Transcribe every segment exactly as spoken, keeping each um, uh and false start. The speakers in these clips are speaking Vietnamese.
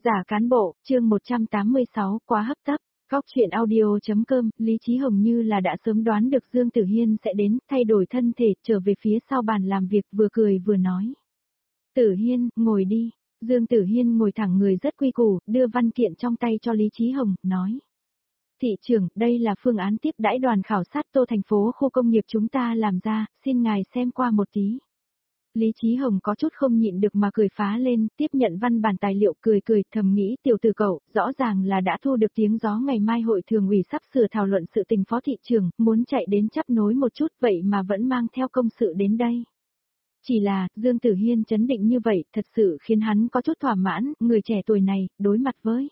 Giả cán bộ, chương một trăm tám mươi sáu, quá hấp tấp. Góc chuyện audio.com, Lý Chí Hồng như là đã sớm đoán được Dương Tử Hiên sẽ đến, thay đổi thân thể, trở về phía sau bàn làm việc, vừa cười vừa nói. Tử Hiên, ngồi đi. Dương Tử Hiên ngồi thẳng người rất quy củ, đưa văn kiện trong tay cho Lý Chí Hồng, nói. Thị trưởng, đây là phương án tiếp đãi đoàn khảo sát Tô thành phố khu công nghiệp chúng ta làm ra, xin ngài xem qua một tí. Lý Chí Hồng có chút không nhịn được mà cười phá lên, tiếp nhận văn bản tài liệu cười cười, thầm nghĩ tiểu tử cậu, rõ ràng là đã thu được tiếng gió ngày mai hội thường ủy sắp sửa thảo luận sự tình phó thị trưởng, muốn chạy đến chấp nối một chút vậy mà vẫn mang theo công sự đến đây. Chỉ là, Dương Tử Hiên chấn định như vậy, thật sự khiến hắn có chút thỏa mãn, người trẻ tuổi này, đối mặt với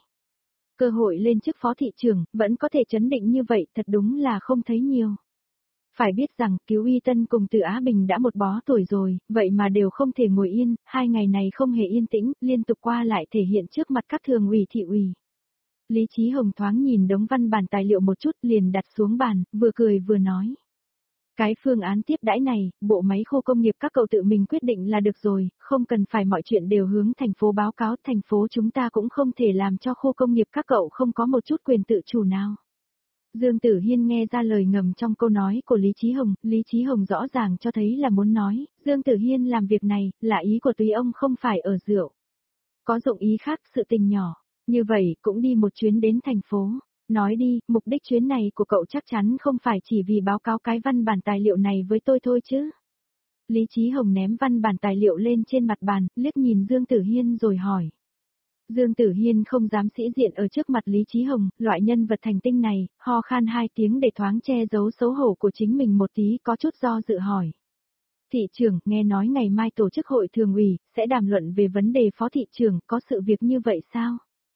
cơ hội lên chức phó thị trưởng, vẫn có thể chấn định như vậy, thật đúng là không thấy nhiều. Phải biết rằng, Cứu Y Tân cùng Từ Á Bình đã một bó tuổi rồi, vậy mà đều không thể ngồi yên, hai ngày này không hề yên tĩnh, liên tục qua lại thể hiện trước mặt các thường ủy thị ủy. Lý Chí Hồng thoáng nhìn đống văn bản tài liệu một chút liền đặt xuống bàn, vừa cười vừa nói. Cái phương án tiếp đãi này, bộ máy khu công nghiệp các cậu tự mình quyết định là được rồi, không cần phải mọi chuyện đều hướng thành phố báo cáo, thành phố chúng ta cũng không thể làm cho khu công nghiệp các cậu không có một chút quyền tự chủ nào. Dương Tử Hiên nghe ra lời ngầm trong câu nói của Lý Chí Hồng, Lý Chí Hồng rõ ràng cho thấy là muốn nói, Dương Tử Hiên làm việc này, là ý của tùy ông không phải ở rượu. Có dụng ý khác sự tình nhỏ, như vậy cũng đi một chuyến đến thành phố. Nói đi, mục đích chuyến này của cậu chắc chắn không phải chỉ vì báo cáo cái văn bản tài liệu này với tôi thôi chứ. Lý Chí Hồng ném văn bản tài liệu lên trên mặt bàn, liếc nhìn Dương Tử Hiên rồi hỏi. Dương Tử Hiên không dám sĩ diện ở trước mặt Lý Chí Hồng, loại nhân vật thành tinh này, ho khan hai tiếng để thoáng che giấu xấu hổ của chính mình một tí, có chút do dự hỏi. Thị trưởng, nghe nói ngày mai tổ chức hội thường ủy, sẽ đàm luận về vấn đề phó thị trưởng, có sự việc như vậy sao?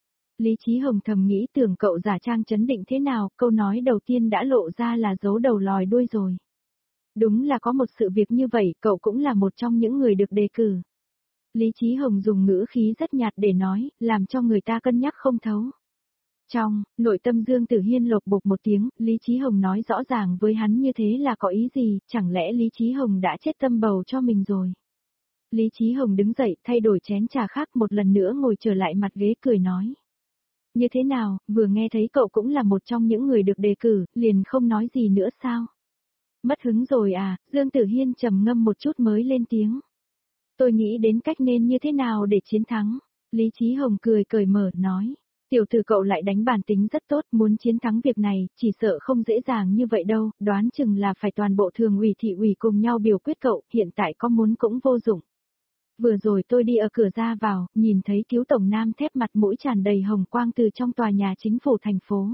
Lý Chí Hồng thầm nghĩ tưởng cậu giả trang chấn định thế nào, câu nói đầu tiên đã lộ ra là giấu đầu lòi đuôi rồi. Đúng là có một sự việc như vậy, cậu cũng là một trong những người được đề cử. Lý Chí Hồng dùng ngữ khí rất nhạt để nói, làm cho người ta cân nhắc không thấu. Trong, nội tâm Dương Tử Hiên lột bột một tiếng, Lý Chí Hồng nói rõ ràng với hắn như thế là có ý gì, chẳng lẽ Lý Chí Hồng đã chết tâm bầu cho mình rồi. Lý Chí Hồng đứng dậy, thay đổi chén trà khác một lần nữa ngồi trở lại mặt ghế cười nói. Như thế nào, vừa nghe thấy cậu cũng là một trong những người được đề cử, liền không nói gì nữa sao? Mất hứng rồi à, Dương Tử Hiên trầm ngâm một chút mới lên tiếng. Tôi nghĩ đến cách nên như thế nào để chiến thắng. Lý Chí Hồng cười cởi mở, nói. Tiểu tử cậu lại đánh bản tính rất tốt, muốn chiến thắng việc này, chỉ sợ không dễ dàng như vậy đâu, đoán chừng là phải toàn bộ thường ủy thị ủy cùng nhau biểu quyết cậu, hiện tại có muốn cũng vô dụng. Vừa rồi tôi đi ở cửa ra vào, nhìn thấy Cứu Tổng Nam thép mặt mũi tràn đầy hồng quang từ trong tòa nhà chính phủ thành phố.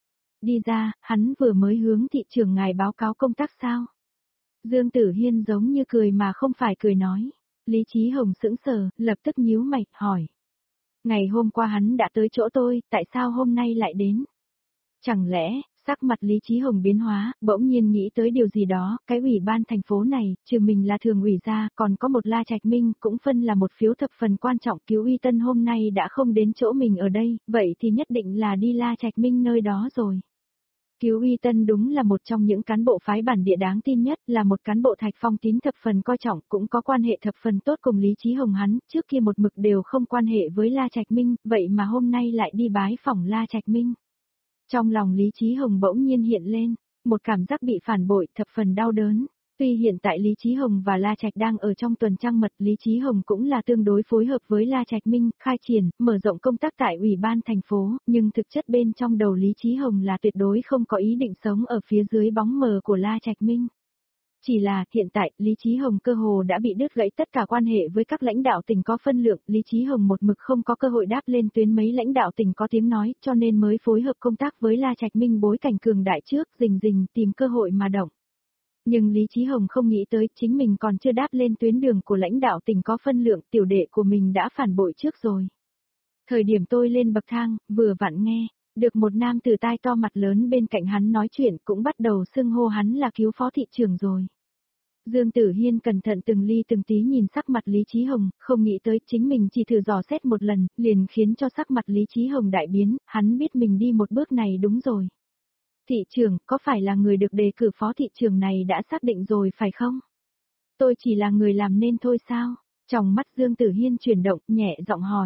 Đi ra, hắn vừa mới hướng thị trưởng ngài báo cáo công tác sao? Dương Tử Hiên giống như cười mà không phải cười nói. Lý Chí Hồng sững sờ, lập tức nhíu mày, hỏi. Ngày hôm qua hắn đã tới chỗ tôi, tại sao hôm nay lại đến? Chẳng lẽ, sắc mặt Lý Chí Hồng biến hóa, bỗng nhiên nghĩ tới điều gì đó, cái ủy ban thành phố này, trừ mình là thường ủy ra, còn có một La Trạch Minh, cũng phân là một phiếu thập phần quan trọng. Cứu Y Tân hôm nay đã không đến chỗ mình ở đây, vậy thì nhất định là đi La Trạch Minh nơi đó rồi. Cứu Y Tân đúng là một trong những cán bộ phái bản địa đáng tin nhất, là một cán bộ Thạch Phong tín thập phần coi trọng, cũng có quan hệ thập phần tốt cùng Lý Chí Hồng hắn, trước kia một mực đều không quan hệ với La Trạch Minh, vậy mà hôm nay lại đi bái phỏng La Trạch Minh. Trong lòng Lý Chí Hồng bỗng nhiên hiện lên, một cảm giác bị phản bội thập phần đau đớn. Tuy hiện tại Lý Chí Hồng và La Trạch đang ở trong tuần trăng mật, Lý Chí Hồng cũng là tương đối phối hợp với La Trạch Minh, khai triển, mở rộng công tác tại ủy ban thành phố, nhưng thực chất bên trong đầu Lý Chí Hồng là tuyệt đối không có ý định sống ở phía dưới bóng mờ của La Trạch Minh. Chỉ là, hiện tại, Lý Chí Hồng cơ hồ đã bị đứt gãy tất cả quan hệ với các lãnh đạo tỉnh có phân lượng, Lý Chí Hồng một mực không có cơ hội đáp lên tuyến mấy lãnh đạo tỉnh có tiếng nói, cho nên mới phối hợp công tác với La Trạch Minh bối cảnh cường đại trước, rình rình tìm cơ hội mà động. Nhưng Lý Chí Hồng không nghĩ tới chính mình còn chưa đáp lên tuyến đường của lãnh đạo tỉnh có phân lượng, tiểu đệ của mình đã phản bội trước rồi. Thời điểm tôi lên bậc thang, vừa vặn nghe, được một nam tử tai to mặt lớn bên cạnh hắn nói chuyện cũng bắt đầu xưng hô hắn là Cứu phó thị trưởng rồi. Dương Tử Hiên cẩn thận từng ly từng tí nhìn sắc mặt Lý Chí Hồng, không nghĩ tới chính mình chỉ thử dò xét một lần, liền khiến cho sắc mặt Lý Chí Hồng đại biến, hắn biết mình đi một bước này đúng rồi. Thị trưởng, có phải là người được đề cử phó thị trưởng này đã xác định rồi phải không? Tôi chỉ là người làm nên thôi sao? Trong mắt Dương Tử Hiên chuyển động, nhẹ giọng hỏi.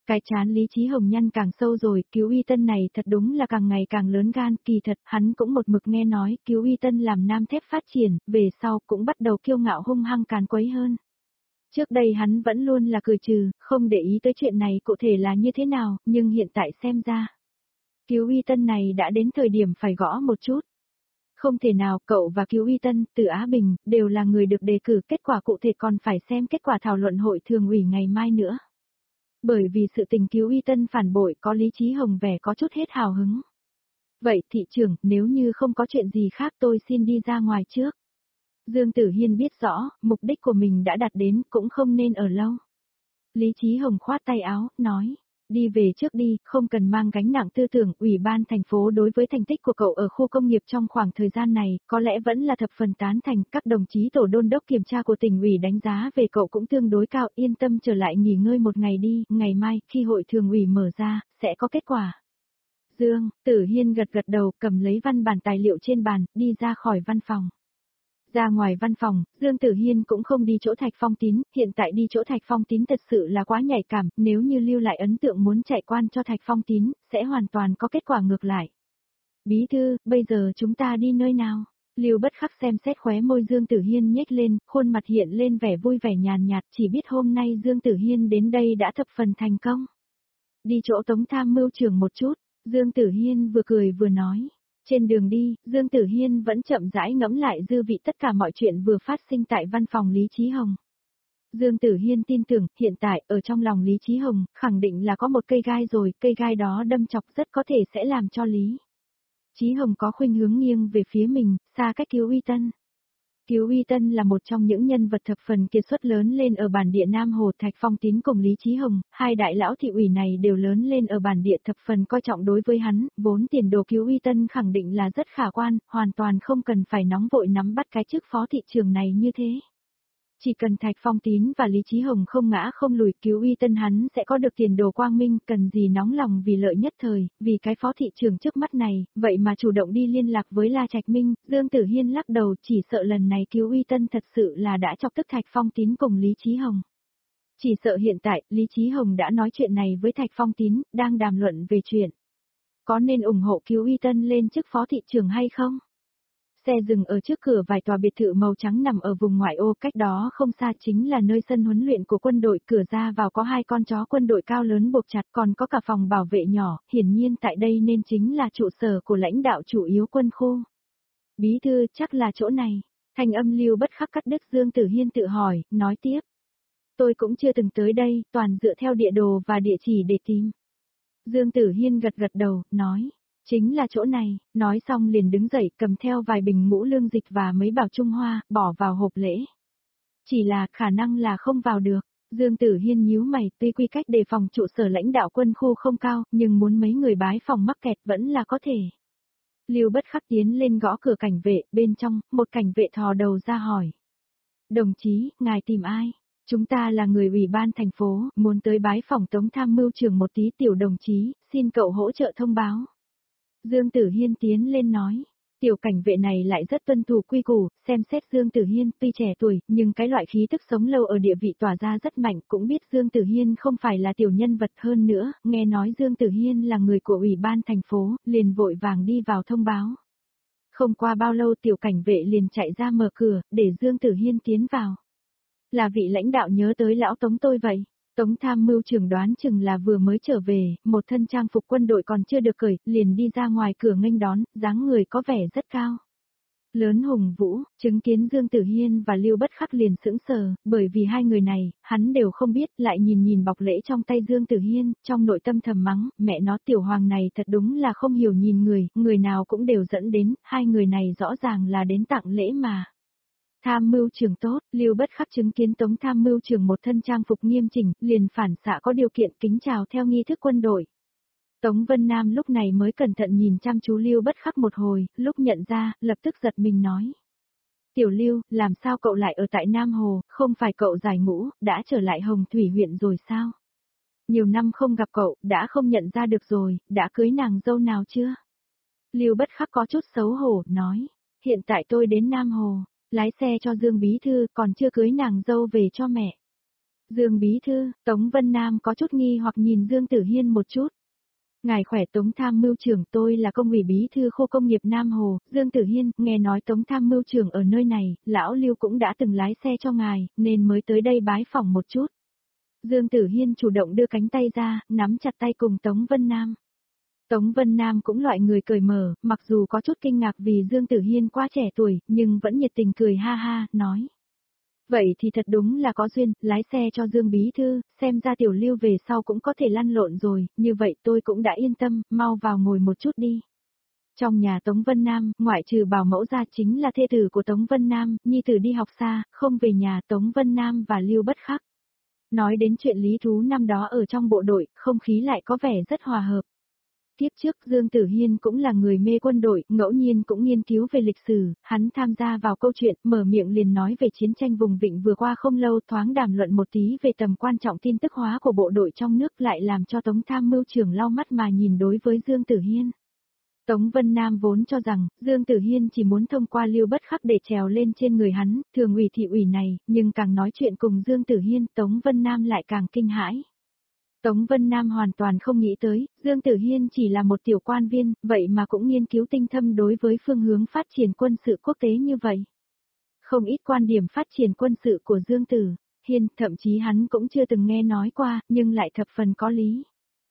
Cái chán Lý Chí Hồng nhăn càng sâu rồi, Cứu Uy Tân này thật đúng là càng ngày càng lớn gan, kỳ thật, hắn cũng một mực nghe nói, Cứu Uy Tân làm nam thép phát triển, về sau cũng bắt đầu kiêu ngạo hung hăng càn quấy hơn. Trước đây hắn vẫn luôn là cười trừ, không để ý tới chuyện này cụ thể là như thế nào, nhưng hiện tại xem ra. Cứu Uy Tân này đã đến thời điểm phải gõ một chút. Không thể nào, cậu và Cứu Uy Tân, Từ Á Bình, đều là người được đề cử, kết quả cụ thể còn phải xem kết quả thảo luận hội thường ủy ngày mai nữa. Bởi vì sự tình Cứu Uy Tân phản bội có Lý Chí Hồng vẻ có chút hết hào hứng. Vậy thị trưởng, nếu như không có chuyện gì khác tôi xin đi ra ngoài trước. Dương Tử Hiên biết rõ, mục đích của mình đã đạt đến, cũng không nên ở lâu. Lý Chí Hồng khoát tay áo, nói, đi về trước đi, không cần mang gánh nặng tư tưởng. Ủy ban thành phố đối với thành tích của cậu ở khu công nghiệp trong khoảng thời gian này, có lẽ vẫn là thập phần tán thành. Các đồng chí tổ đôn đốc kiểm tra của tỉnh ủy đánh giá về cậu cũng tương đối cao, yên tâm trở lại nghỉ ngơi một ngày đi, ngày mai, khi hội thường ủy mở ra, sẽ có kết quả. Dương, Tử Hiên gật gật đầu, cầm lấy văn bản tài liệu trên bàn, đi ra khỏi văn phòng. Ra ngoài văn phòng, Dương Tử Hiên cũng không đi chỗ Thạch Phong Tín, hiện tại đi chỗ Thạch Phong Tín thật sự là quá nhạy cảm, nếu như lưu lại ấn tượng muốn chạy quan cho Thạch Phong Tín, sẽ hoàn toàn có kết quả ngược lại. Bí thư, bây giờ chúng ta đi nơi nào? Lưu Bất Khắc xem xét khóe môi Dương Tử Hiên nhếch lên, khuôn mặt hiện lên vẻ vui vẻ nhàn nhạt, chỉ biết hôm nay Dương Tử Hiên đến đây đã thập phần thành công. Đi chỗ Tống tham mưu trưởng một chút, Dương Tử Hiên vừa cười vừa nói. Trên đường đi, Dương Tử Hiên vẫn chậm rãi ngẫm lại dư vị tất cả mọi chuyện vừa phát sinh tại văn phòng Lý Chí Hồng. Dương Tử Hiên tin tưởng, hiện tại, ở trong lòng Lý Chí Hồng, khẳng định là có một cây gai rồi, cây gai đó đâm chọc rất có thể sẽ làm cho Lý Chí Hồng có khuynh hướng nghiêng về phía mình, xa cách Cứu Uy Tân. Cứu Uy Tân là một trong những nhân vật thập phần kiệt xuất lớn lên ở bản địa Nam Hồ. Thạch Phong Tín cùng Lý Chí Hồng, hai đại lão thị ủy này đều lớn lên ở bản địa thập phần coi trọng đối với hắn, vốn tiền đồ Cứu Uy Tân khẳng định là rất khả quan, hoàn toàn không cần phải nóng vội nắm bắt cái chức phó thị trường này như thế. Chỉ cần Thạch Phong Tín và Lý Chí Hồng không ngã không lùi, Cứu Uy Tân hắn sẽ có được tiền đồ quang minh, cần gì nóng lòng vì lợi nhất thời, vì cái phó thị trường trước mắt này, vậy mà chủ động đi liên lạc với La Trạch Minh. Dương Tử Hiên lắc đầu, chỉ sợ lần này Cứu Uy Tân thật sự là đã chọc tức Thạch Phong Tín cùng Lý Chí Hồng. Chỉ sợ hiện tại, Lý Chí Hồng đã nói chuyện này với Thạch Phong Tín, đang đàm luận về chuyện có nên ủng hộ Cứu Uy Tân lên chức phó thị trường hay không? Xe dừng ở trước cửa vài tòa biệt thự màu trắng nằm ở vùng ngoại ô, cách đó không xa chính là nơi sân huấn luyện của quân đội, cửa ra vào có hai con chó quân đội cao lớn buộc chặt, còn có cả phòng bảo vệ nhỏ, hiển nhiên tại đây nên chính là trụ sở của lãnh đạo chủ yếu quân khu. Bí thư, chắc là chỗ này. Thanh âm Lưu Bất Khắc cắt đứt. Dương Tử Hiên tự hỏi, nói tiếp. Tôi cũng chưa từng tới đây, toàn dựa theo địa đồ và địa chỉ để tìm. Dương Tử Hiên gật gật đầu, nói. Chính là chỗ này, nói xong liền đứng dậy cầm theo vài bình ngũ lương dịch và mấy bảo Trung Hoa, bỏ vào hộp lễ. Chỉ là khả năng là không vào được. Dương Tử Hiên nhíu mày, tuy quy cách đề phòng trụ sở lãnh đạo quân khu không cao, nhưng muốn mấy người bái phòng mắc kẹt vẫn là có thể. Lưu Bất Khắc tiến lên gõ cửa cảnh vệ, bên trong, một cảnh vệ thò đầu ra hỏi. Đồng chí, ngài tìm ai? Chúng ta là người ủy ban thành phố, muốn tới bái phòng Tống tham mưu trưởng một tí. Tiểu đồng chí, xin cậu hỗ trợ thông báo. Dương Tử Hiên tiến lên nói, tiểu cảnh vệ này lại rất tuân thủ quy củ, xem xét Dương Tử Hiên tuy trẻ tuổi, nhưng cái loại khí tức sống lâu ở địa vị tỏa ra rất mạnh, cũng biết Dương Tử Hiên không phải là tiểu nhân vật. Hơn nữa, nghe nói Dương Tử Hiên là người của ủy ban thành phố, liền vội vàng đi vào thông báo. Không qua bao lâu tiểu cảnh vệ liền chạy ra mở cửa, để Dương Tử Hiên tiến vào. Là vị lãnh đạo nhớ tới lão Tống tôi vậy. Tống tham mưu trưởng đoán chừng là vừa mới trở về, một thân trang phục quân đội còn chưa được cởi, liền đi ra ngoài cửa nghênh đón, dáng người có vẻ rất cao. Lớn hùng vũ, chứng kiến Dương Tử Hiên và Lưu Bất Khắc liền sững sờ, bởi vì hai người này, hắn đều không biết, lại nhìn nhìn bọc lễ trong tay Dương Tử Hiên, trong nội tâm thầm mắng, mẹ nó tiểu hoàng này thật đúng là không hiểu nhìn người, người nào cũng đều dẫn đến, hai người này rõ ràng là đến tặng lễ mà. Tham mưu trưởng tốt, Lưu Bất Khắc chứng kiến Tống tham mưu trưởng một thân trang phục nghiêm chỉnh, liền phản xạ có điều kiện kính chào theo nghi thức quân đội. Tống Vân Nam lúc này mới cẩn thận nhìn chăm chú Lưu Bất Khắc một hồi, lúc nhận ra, lập tức giật mình nói. Tiểu Lưu, làm sao cậu lại ở tại Nam Hồ, không phải cậu giải ngũ, đã trở lại Hồng Thủy huyện rồi sao? Nhiều năm không gặp cậu, đã không nhận ra được rồi, đã cưới nàng dâu nào chưa? Lưu Bất Khắc có chút xấu hổ, nói, hiện tại tôi đến Nam Hồ. Lái xe cho Dương Bí Thư, còn chưa cưới nàng dâu về cho mẹ. Dương Bí Thư, Tống Vân Nam có chút nghi hoặc nhìn Dương Tử Hiên một chút. Ngài khỏe Tống Tham mưu trưởng, tôi là công ủy bí thư khu công nghiệp Nam Hồ, Dương Tử Hiên, nghe nói Tống Tham mưu trưởng ở nơi này, lão Lưu cũng đã từng lái xe cho ngài, nên mới tới đây bái phỏng một chút. Dương Tử Hiên chủ động đưa cánh tay ra, nắm chặt tay cùng Tống Vân Nam. Tống Vân Nam cũng loại người cười mở, mặc dù có chút kinh ngạc vì Dương Tử Hiên quá trẻ tuổi, nhưng vẫn nhiệt tình cười ha ha, nói. Vậy thì thật đúng là có duyên, lái xe cho Dương Bí Thư, xem ra Tiểu Lưu về sau cũng có thể lăn lộn rồi, như vậy tôi cũng đã yên tâm, mau vào ngồi một chút đi. Trong nhà Tống Vân Nam, ngoại trừ bảo mẫu ra chính là thê tử của Tống Vân Nam, nhi tử đi học xa, không về nhà Tống Vân Nam và Lưu Bất Khắc. Nói đến chuyện lý thú năm đó ở trong bộ đội, không khí lại có vẻ rất hòa hợp. Tiếp trước Dương Tử Hiên cũng là người mê quân đội, ngẫu nhiên cũng nghiên cứu về lịch sử, hắn tham gia vào câu chuyện, mở miệng liền nói về chiến tranh vùng vịnh vừa qua không lâu, thoáng đàm luận một tí về tầm quan trọng tin tức hóa của bộ đội trong nước, lại làm cho Tống Tham mưu trưởng lau mắt mà nhìn đối với Dương Tử Hiên. Tống Vân Nam vốn cho rằng, Dương Tử Hiên chỉ muốn thông qua Lưu Bất Khắc để trèo lên trên người hắn, thường ủy thị ủy này, nhưng càng nói chuyện cùng Dương Tử Hiên, Tống Vân Nam lại càng kinh hãi. Tống Vân Nam hoàn toàn không nghĩ tới, Dương Tử Hiên chỉ là một tiểu quan viên, vậy mà cũng nghiên cứu tinh thâm đối với phương hướng phát triển quân sự quốc tế như vậy. Không ít quan điểm phát triển quân sự của Dương Tử Hiên, thậm chí hắn cũng chưa từng nghe nói qua, nhưng lại thập phần có lý.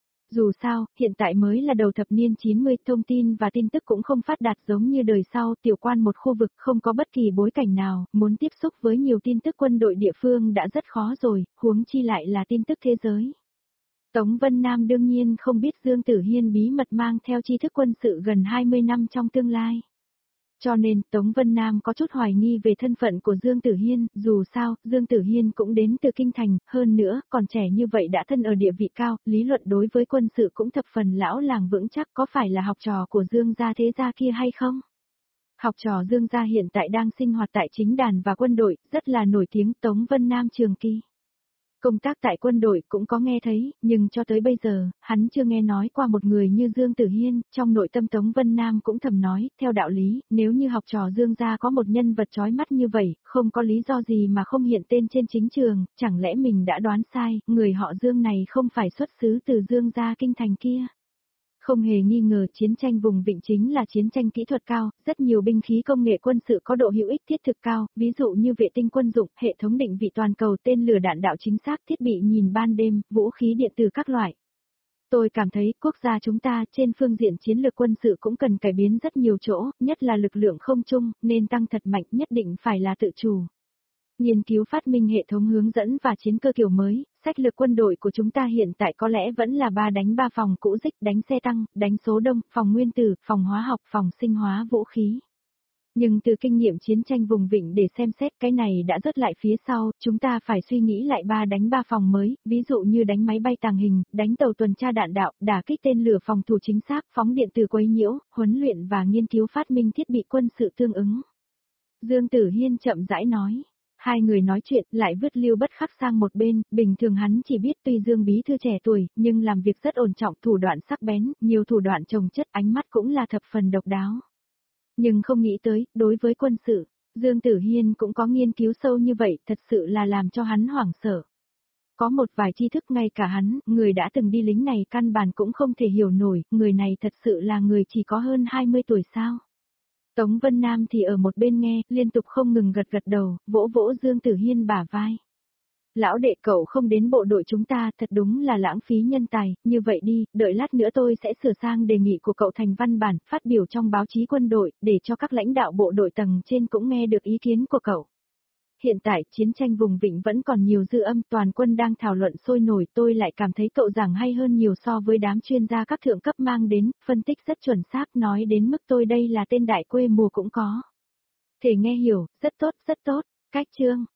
Dù sao, hiện tại mới là đầu thập niên chín mươi, thông tin và tin tức cũng không phát đạt giống như đời sau, tiểu quan một khu vực không có bất kỳ bối cảnh nào, muốn tiếp xúc với nhiều tin tức quân đội địa phương đã rất khó rồi, huống chi lại là tin tức thế giới. Tống Vân Nam đương nhiên không biết Dương Tử Hiên bí mật mang theo tri thức quân sự gần hai mươi năm trong tương lai. Cho nên, Tống Vân Nam có chút hoài nghi về thân phận của Dương Tử Hiên, dù sao, Dương Tử Hiên cũng đến từ Kinh Thành, hơn nữa, còn trẻ như vậy đã thân ở địa vị cao, lý luận đối với quân sự cũng thập phần lão làng vững chắc, có phải là học trò của Dương gia thế gia kia hay không? Học trò Dương gia hiện tại đang sinh hoạt tại chính đàn và quân đội, rất là nổi tiếng. Tống Vân Nam trường kỳ công tác tại quân đội cũng có nghe thấy, nhưng cho tới bây giờ, hắn chưa nghe nói qua một người như Dương Tử Hiên, trong nội tâm Tống Vân Nam cũng thầm nói, theo đạo lý, nếu như học trò Dương gia có một nhân vật chói mắt như vậy, không có lý do gì mà không hiện tên trên chính trường, chẳng lẽ mình đã đoán sai, người họ Dương này không phải xuất xứ từ Dương gia Kinh Thành kia. Không hề nghi ngờ chiến tranh vùng vịnh chính là chiến tranh kỹ thuật cao, rất nhiều binh khí công nghệ quân sự có độ hữu ích thiết thực cao, ví dụ như vệ tinh quân dụng, hệ thống định vị toàn cầu, tên lửa đạn đạo chính xác, thiết bị nhìn ban đêm, vũ khí điện tử các loại. Tôi cảm thấy quốc gia chúng ta trên phương diện chiến lược quân sự cũng cần cải biến rất nhiều chỗ, nhất là lực lượng không trung, nên tăng thật mạnh, nhất định phải là tự chủ. Nghiên cứu phát minh hệ thống hướng dẫn và chiến cơ kiểu mới, sách lược quân đội của chúng ta hiện tại có lẽ vẫn là ba đánh ba phòng cũ dích, đánh xe tăng, đánh số đông, phòng nguyên tử, phòng hóa học, phòng sinh hóa vũ khí. Nhưng từ kinh nghiệm chiến tranh vùng vịnh để xem xét cái này đã rớt lại phía sau, chúng ta phải suy nghĩ lại ba đánh ba phòng mới, ví dụ như đánh máy bay tàng hình, đánh tàu tuần tra đạn đạo, đả kích tên lửa phòng thủ chính xác, phóng điện từ quấy nhiễu, huấn luyện và nghiên cứu phát minh thiết bị quân sự tương ứng. Dương Tử Hiên chậm rãi nói. Hai người nói chuyện lại vứt Lưu Bất Khắc sang một bên, bình thường hắn chỉ biết tuy Dương Bí Thư trẻ tuổi, nhưng làm việc rất ổn trọng, thủ đoạn sắc bén, nhiều thủ đoạn chồng chất, ánh mắt cũng là thập phần độc đáo. Nhưng không nghĩ tới, đối với quân sự, Dương Tử Hiên cũng có nghiên cứu sâu như vậy, thật sự là làm cho hắn hoảng sợ. Có một vài tri thức ngay cả hắn, người đã từng đi lính này căn bản cũng không thể hiểu nổi, người này thật sự là người chỉ có hơn hai mươi tuổi sao. Tống Vân Nam thì ở một bên nghe, liên tục không ngừng gật gật đầu, vỗ vỗ Dương Tử Hiên bả vai. Lão đệ cậu không đến bộ đội chúng ta, thật đúng là lãng phí nhân tài, như vậy đi, đợi lát nữa tôi sẽ sửa sang đề nghị của cậu thành văn bản, phát biểu trong báo chí quân đội, để cho các lãnh đạo bộ đội tầng trên cũng nghe được ý kiến của cậu. Hiện tại, chiến tranh vùng vịnh vẫn còn nhiều dư âm, toàn quân đang thảo luận sôi nổi, tôi lại cảm thấy cậu giảng hay hơn nhiều so với đám chuyên gia các thượng cấp mang đến, phân tích rất chuẩn xác, nói đến mức tôi đây là tên đại quê mùa cũng có thể nghe hiểu, rất tốt, rất tốt. Cách chương